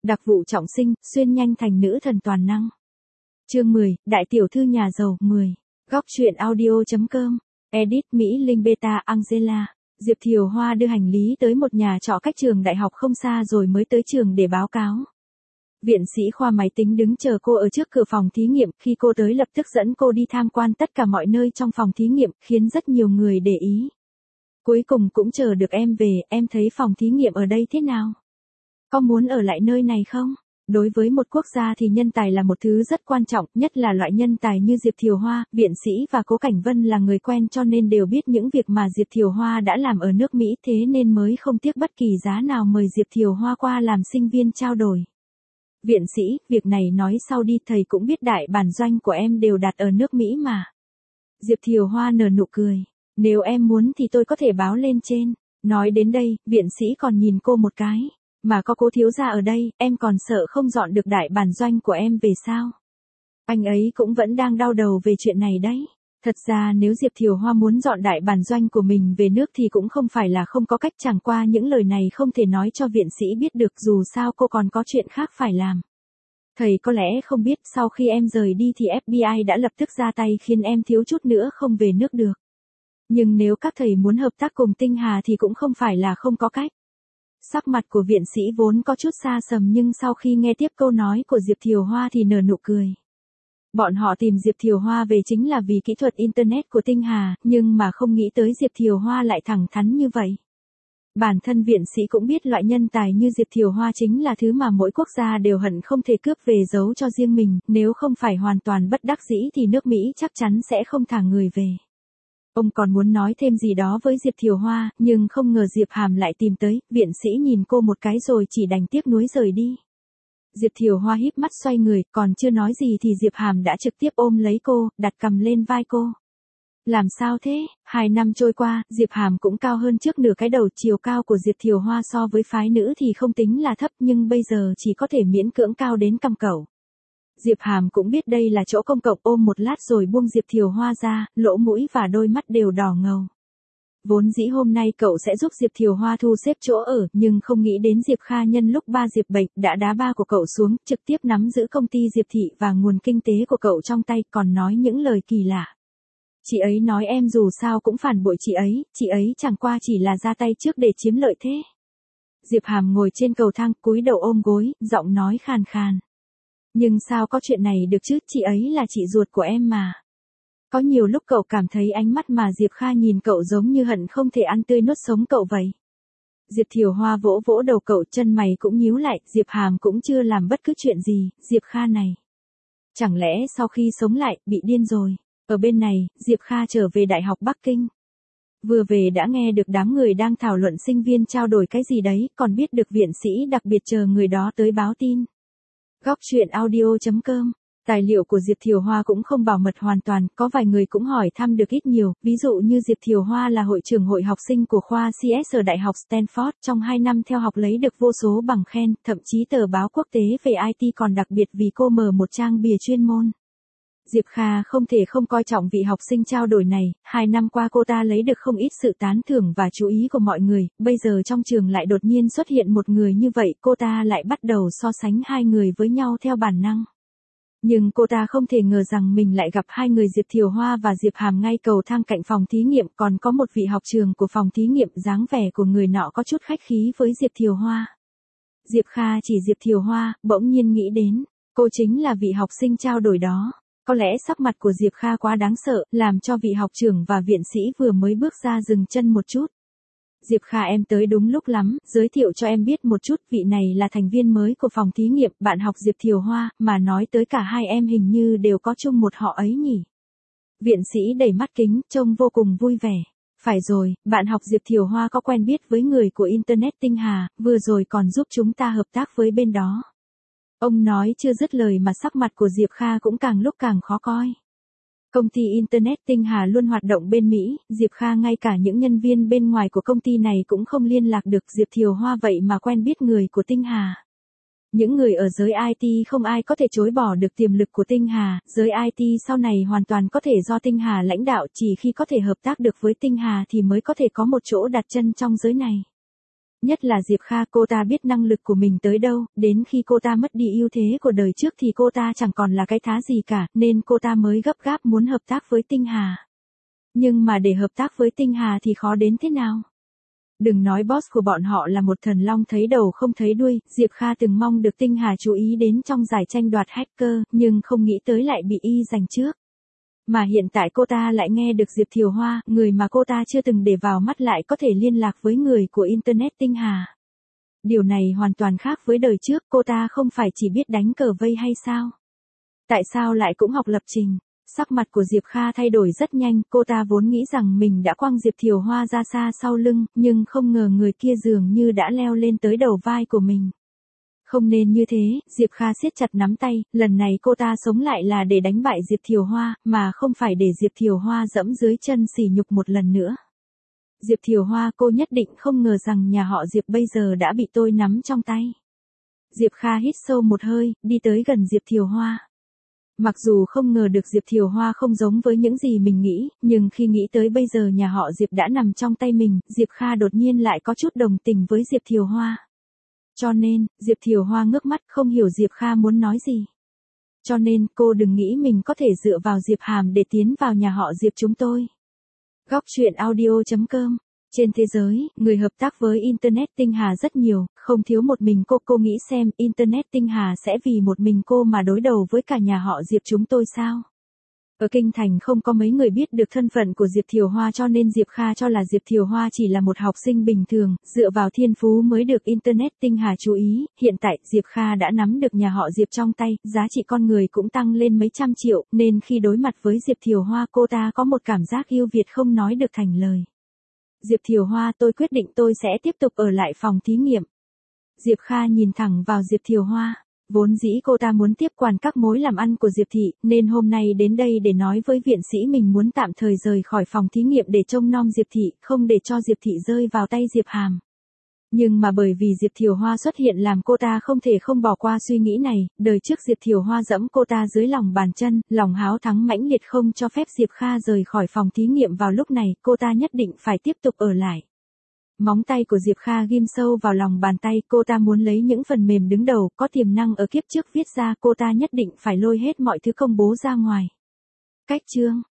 Đặc vụ trọng sinh, xuyên nhanh thành nữ thần toàn năng. Chương 10, Đại tiểu thư nhà giàu, 10. Góc truyện audio.com. Edit Mỹ Linh Beta Angela. Diệp Thiều Hoa đưa hành lý tới một nhà trọ cách trường đại học không xa rồi mới tới trường để báo cáo. Viện sĩ khoa máy tính đứng chờ cô ở trước cửa phòng thí nghiệm, khi cô tới lập tức dẫn cô đi tham quan tất cả mọi nơi trong phòng thí nghiệm, khiến rất nhiều người để ý. Cuối cùng cũng chờ được em về, em thấy phòng thí nghiệm ở đây thế nào? Có muốn ở lại nơi này không? Đối với một quốc gia thì nhân tài là một thứ rất quan trọng, nhất là loại nhân tài như Diệp Thiều Hoa. Viện sĩ và Cố Cảnh Vân là người quen cho nên đều biết những việc mà Diệp Thiều Hoa đã làm ở nước Mỹ, thế nên mới không tiếc bất kỳ giá nào mời Diệp Thiều Hoa qua làm sinh viên trao đổi. Viện sĩ, việc này nói sau đi, thầy cũng biết đại bản doanh của em đều đặt ở nước Mỹ mà. Diệp Thiều Hoa nở nụ cười. Nếu em muốn thì tôi có thể báo lên trên. Nói đến đây, viện sĩ còn nhìn cô một cái. Mà có Cố thiếu gia ở đây, em còn sợ không dọn được đại bản doanh của em về sao? Anh ấy cũng vẫn đang đau đầu về chuyện này đấy. Thật ra nếu Diệp Thiều Hoa muốn dọn đại bản doanh của mình về nước thì cũng không phải là không có cách, chẳng qua những lời này không thể nói cho viện sĩ biết được, dù sao cô còn có chuyện khác phải làm. Thầy có lẽ không biết, sau khi em rời đi thì FBI đã lập tức ra tay khiến em thiếu chút nữa không về nước được. Nhưng nếu các thầy muốn hợp tác cùng Tinh Hà thì cũng không phải là không có cách. Sắc mặt của viện sĩ vốn có chút xa sầm nhưng sau khi nghe tiếp câu nói của Diệp Thiều Hoa thì nở nụ cười. Bọn họ tìm Diệp Thiều Hoa về chính là vì kỹ thuật Internet của Tinh Hà, nhưng mà không nghĩ tới Diệp Thiều Hoa lại thẳng thắn như vậy. Bản thân viện sĩ cũng biết loại nhân tài như Diệp Thiều Hoa chính là thứ mà mỗi quốc gia đều hận không thể cướp về giấu cho riêng mình, nếu không phải hoàn toàn bất đắc dĩ thì nước Mỹ chắc chắn sẽ không thả người về. Ông còn muốn nói thêm gì đó với Diệp Thiều Hoa, nhưng không ngờ Diệp Hàm lại tìm tới, viện sĩ nhìn cô một cái rồi chỉ đành tiếc nuối rời đi. Diệp Thiều Hoa híp mắt xoay người, còn chưa nói gì thì Diệp Hàm đã trực tiếp ôm lấy cô, đặt cằm lên vai cô. Làm sao thế? 2 năm trôi qua, Diệp Hàm cũng cao hơn trước nửa cái đầu, chiều cao của Diệp Thiều Hoa so với phái nữ thì không tính là thấp nhưng bây giờ chỉ có thể miễn cưỡng cao đến cằm cẩu. Diệp Hàm cũng biết đây là chỗ công cộng, ôm một lát rồi buông Diệp Thiều Hoa ra, lỗ mũi và đôi mắt đều đỏ ngầu. Vốn dĩ hôm nay cậu sẽ giúp Diệp Thiều Hoa thu xếp chỗ ở, nhưng không nghĩ đến Diệp Kha nhân lúc ba Diệp bệnh đã đá ba của cậu xuống, trực tiếp nắm giữ công ty Diệp Thị và nguồn kinh tế của cậu trong tay, còn nói những lời kỳ lạ. Chị ấy nói em dù sao cũng phản bội chị ấy chẳng qua chỉ là ra tay trước để chiếm lợi thế. Diệp Hàm ngồi trên cầu thang, cúi đầu ôm gối, giọng nói khàn khàn. Nhưng sao có chuyện này được chứ, chị ấy là chị ruột của em mà. Có nhiều lúc cậu cảm thấy ánh mắt mà Diệp Kha nhìn cậu giống như hận không thể ăn tươi nuốt sống cậu vậy. Diệp Thiều Hoa vỗ vỗ đầu cậu, chân mày cũng nhíu lại, Diệp Hàm cũng chưa làm bất cứ chuyện gì, Diệp Kha này. Chẳng lẽ sau khi sống lại, bị điên rồi. Ở bên này, Diệp Kha trở về Đại học Bắc Kinh. Vừa về đã nghe được đám người đang thảo luận sinh viên trao đổi cái gì đấy, còn biết được viện sĩ đặc biệt chờ người đó tới báo tin. Góc truyện audio.com. Tài liệu của Diệp Thiều Hoa cũng không bảo mật hoàn toàn, có vài người cũng hỏi thăm được ít nhiều, ví dụ như Diệp Thiều Hoa là hội trưởng hội học sinh của khoa CS ở Đại học Stanford, trong 2 năm theo học lấy được vô số bằng khen, thậm chí tờ báo quốc tế về IT còn đặc biệt vì cô mở một trang bìa chuyên môn. Diệp Kha không thể không coi trọng vị học sinh trao đổi này, 2 năm qua cô ta lấy được không ít sự tán thưởng và chú ý của mọi người, bây giờ trong trường lại đột nhiên xuất hiện một người như vậy, cô ta lại bắt đầu so sánh hai người với nhau theo bản năng. Nhưng cô ta không thể ngờ rằng mình lại gặp hai người Diệp Thiều Hoa và Diệp Hàm ngay cầu thang cạnh phòng thí nghiệm, còn có một vị học trường của phòng thí nghiệm, dáng vẻ của người nọ có chút khách khí với Diệp Thiều Hoa. Diệp Kha chỉ Diệp Thiều Hoa, bỗng nhiên nghĩ đến, cô chính là vị học sinh trao đổi đó. Có lẽ sắc mặt của Diệp Kha quá đáng sợ, làm cho vị học trưởng và viện sĩ vừa mới bước ra dừng chân một chút. Diệp Kha em tới đúng lúc lắm, giới thiệu cho em biết một chút, vị này là thành viên mới của phòng thí nghiệm, bạn học Diệp Thiều Hoa, mà nói tới cả hai em hình như đều có chung một họ ấy nhỉ. Viện sĩ đẩy mắt kính, trông vô cùng vui vẻ. Phải rồi, bạn học Diệp Thiều Hoa có quen biết với người của Internet Tinh Hà, vừa rồi còn giúp chúng ta hợp tác với bên đó. Ông nói chưa dứt lời mà sắc mặt của Diệp Kha cũng càng lúc càng khó coi. Công ty Internet Tinh Hà luôn hoạt động bên Mỹ, Diệp Kha ngay cả những nhân viên bên ngoài của công ty này cũng không liên lạc được, Diệp Thiều Hoa vậy mà quen biết người của Tinh Hà. Những người ở giới IT không ai có thể chối bỏ được tiềm lực của Tinh Hà, giới IT sau này hoàn toàn có thể do Tinh Hà lãnh đạo, chỉ khi có thể hợp tác được với Tinh Hà thì mới có thể có một chỗ đặt chân trong giới này. Nhất là Diệp Kha, cô ta biết năng lực của mình tới đâu, đến khi cô ta mất đi ưu thế của đời trước thì cô ta chẳng còn là cái thá gì cả, nên cô ta mới gấp gáp muốn hợp tác với Tinh Hà. Nhưng mà để hợp tác với Tinh Hà thì khó đến thế nào? Đừng nói boss của bọn họ là một thần long thấy đầu không thấy đuôi, Diệp Kha từng mong được Tinh Hà chú ý đến trong giải tranh đoạt hacker, nhưng không nghĩ tới lại bị y giành trước. Mà hiện tại cô ta lại nghe được Diệp Thiều Hoa, người mà cô ta chưa từng để vào mắt lại có thể liên lạc với người của Internet Tinh Hà. Điều này hoàn toàn khác với đời trước, cô ta không phải chỉ biết đánh cờ vây hay sao? Tại sao lại cũng học lập trình? Sắc mặt của Diệp Kha thay đổi rất nhanh, cô ta vốn nghĩ rằng mình đã quăng Diệp Thiều Hoa ra xa sau lưng, nhưng không ngờ người kia dường như đã leo lên tới đầu vai của mình. Không nên như thế, Diệp Kha siết chặt nắm tay, lần này cô ta sống lại là để đánh bại Diệp Thiều Hoa, mà không phải để Diệp Thiều Hoa dẫm dưới chân sỉ nhục một lần nữa. Diệp Thiều Hoa, cô nhất định không ngờ rằng nhà họ Diệp bây giờ đã bị tôi nắm trong tay. Diệp Kha hít sâu một hơi, đi tới gần Diệp Thiều Hoa. Mặc dù không ngờ được Diệp Thiều Hoa không giống với những gì mình nghĩ, nhưng khi nghĩ tới bây giờ nhà họ Diệp đã nằm trong tay mình, Diệp Kha đột nhiên lại có chút đồng tình với Diệp Thiều Hoa. Cho nên, Diệp Thiều Hoa ngước mắt không hiểu Diệp Kha muốn nói gì. Cho nên, cô đừng nghĩ mình có thể dựa vào Diệp Hàm để tiến vào nhà họ Diệp chúng tôi. Góc truyện audio.com. Trên thế giới, người hợp tác với Internet Tinh Hà rất nhiều, không thiếu một mình cô nghĩ xem Internet Tinh Hà sẽ vì một mình cô mà đối đầu với cả nhà họ Diệp chúng tôi sao? Ở Kinh Thành không có mấy người biết được thân phận của Diệp Thiều Hoa cho nên Diệp Kha cho là Diệp Thiều Hoa chỉ là một học sinh bình thường, dựa vào thiên phú mới được Internet Tinh Hà chú ý, hiện tại Diệp Kha đã nắm được nhà họ Diệp trong tay, giá trị con người cũng tăng lên mấy trăm triệu, nên khi đối mặt với Diệp Thiều Hoa cô ta có một cảm giác yêu Việt không nói được thành lời. Diệp Thiều Hoa, tôi quyết định tôi sẽ tiếp tục ở lại phòng thí nghiệm. Diệp Kha nhìn thẳng vào Diệp Thiều Hoa. Vốn dĩ cô ta muốn tiếp quản các mối làm ăn của Diệp Thị, nên hôm nay đến đây để nói với viện sĩ mình muốn tạm thời rời khỏi phòng thí nghiệm để trông nom Diệp Thị, không để cho Diệp Thị rơi vào tay Diệp Hàm. Nhưng mà bởi vì Diệp Thiều Hoa xuất hiện làm cô ta không thể không bỏ qua suy nghĩ này, đời trước Diệp Thiều Hoa dẫm cô ta dưới lòng bàn chân, lòng háo thắng mãnh liệt không cho phép Diệp Kha rời khỏi phòng thí nghiệm vào lúc này, cô ta nhất định phải tiếp tục ở lại. Móng tay của Diệp Kha ghim sâu vào lòng bàn tay, cô ta muốn lấy những phần mềm đứng đầu, có tiềm năng ở kiếp trước viết ra, cô ta nhất định phải lôi hết mọi thứ công bố ra ngoài. Cách chương